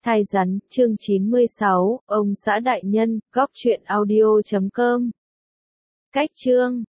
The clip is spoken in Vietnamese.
Thai rắn, chương 96, ông xã đại nhân, góc truyện audio.com. Cách chương